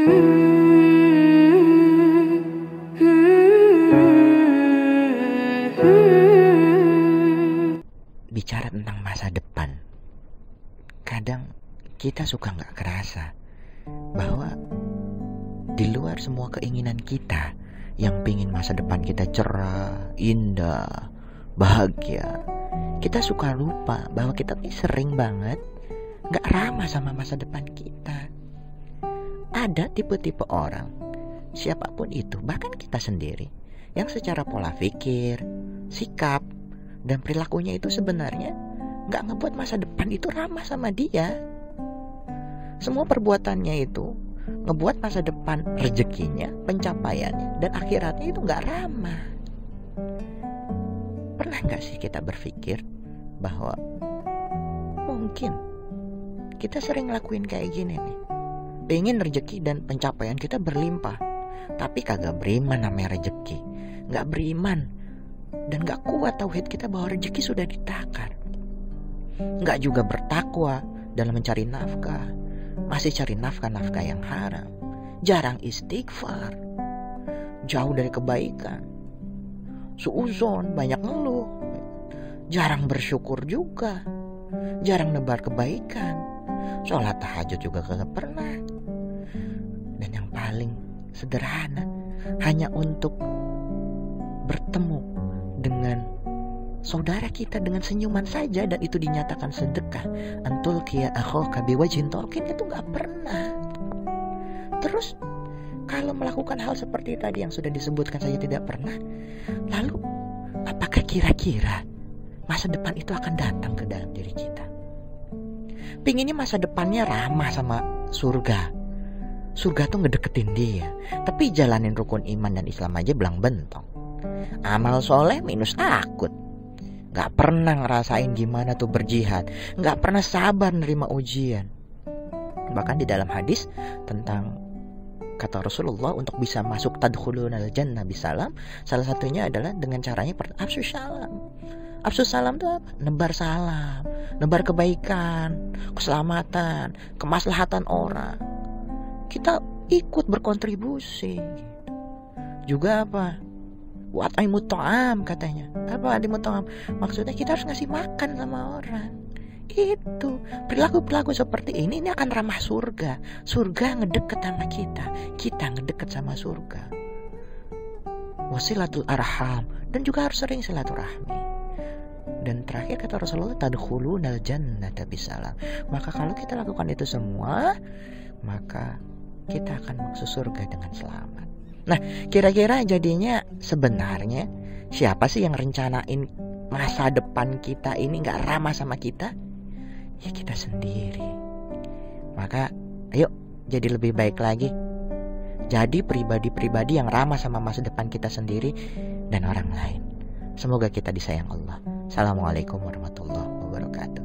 Bicara tentang masa depan, kadang kita suka nggak kerasa bahwa di luar semua keinginan kita yang pingin masa depan kita cerah, indah, bahagia, kita suka lupa bahwa kita nih sering banget nggak ramah sama masa depan kita. Ada tipe-tipe orang, siapapun itu, bahkan kita sendiri, yang secara pola pikir, sikap, dan perilakunya itu sebenarnya nggak ngebuat masa depan itu ramah sama dia. Semua perbuatannya itu ngebuat masa depan, rezekinya, pencapaiannya, dan akhiratnya itu nggak ramah. Pernah nggak sih kita berpikir bahwa mungkin kita sering ngelakuin kayak gini nih, pengen rezeki dan pencapaian kita berlimpah, tapi kagak beriman namanya rezeki, nggak beriman dan gak kuat tauhid kita bahwa rezeki sudah ditakar. Gak juga bertakwa dalam mencari nafkah, masih cari nafkah-nafkah yang haram, jarang istighfar, jauh dari kebaikan, suuzon, banyak ngeluh, jarang bersyukur juga, jarang nebar kebaikan, sholat tahajud juga kagak pernah. Dan yang paling sederhana, hanya untuk bertemu dengan saudara kita dengan senyuman saja, dan itu dinyatakan sedekah, antul kia akhoka biwajhin tolkin, itu gak pernah. Terus kalau melakukan hal seperti tadi yang sudah disebutkan saja tidak pernah, lalu apakah kira-kira masa depan itu akan datang ke dalam diri kita? Pinginnya masa depannya ramah sama surga, surga tuh ngedeketin dia, tapi jalanin rukun iman dan Islam aja belang bentong. Amal soleh minus akut, gak pernah ngerasain gimana tuh berjihad, gak pernah sabar nerima ujian. Bahkan di dalam hadis tentang kata Rasulullah untuk bisa masuk tadkhulunal jannah bisalam, salah satunya adalah dengan caranya afsus salam. Afsus salam itu apa? Nebar salam, nebar kebaikan, keselamatan, kemaslahatan orang. Kita ikut berkontribusi. Juga apa? Wa'atimut ta'am katanya. Apa wa'atimut ta'am? Maksudnya kita harus ngasih makan sama orang. Itu perilaku-perilaku seperti ini akan ramah surga. Surga ngedeket sama kita, kita ngedeket sama surga. Wasilatul arham, dan juga harus sering silaturahmi. Dan terakhir kata Rasulullah, tadkhulunal jannata bisalam. Maka kalau kita lakukan itu semua, maka kita akan masuk surga dengan selamat. Nah, kira-kira jadinya sebenarnya siapa sih yang rencanain masa depan kita ini gak ramah sama kita? Ya kita sendiri. Maka ayo jadi lebih baik lagi. Jadi pribadi-pribadi yang ramah sama masa depan kita sendiri dan orang lain. Semoga kita disayang Allah. Assalamualaikum warahmatullahi wabarakatuh.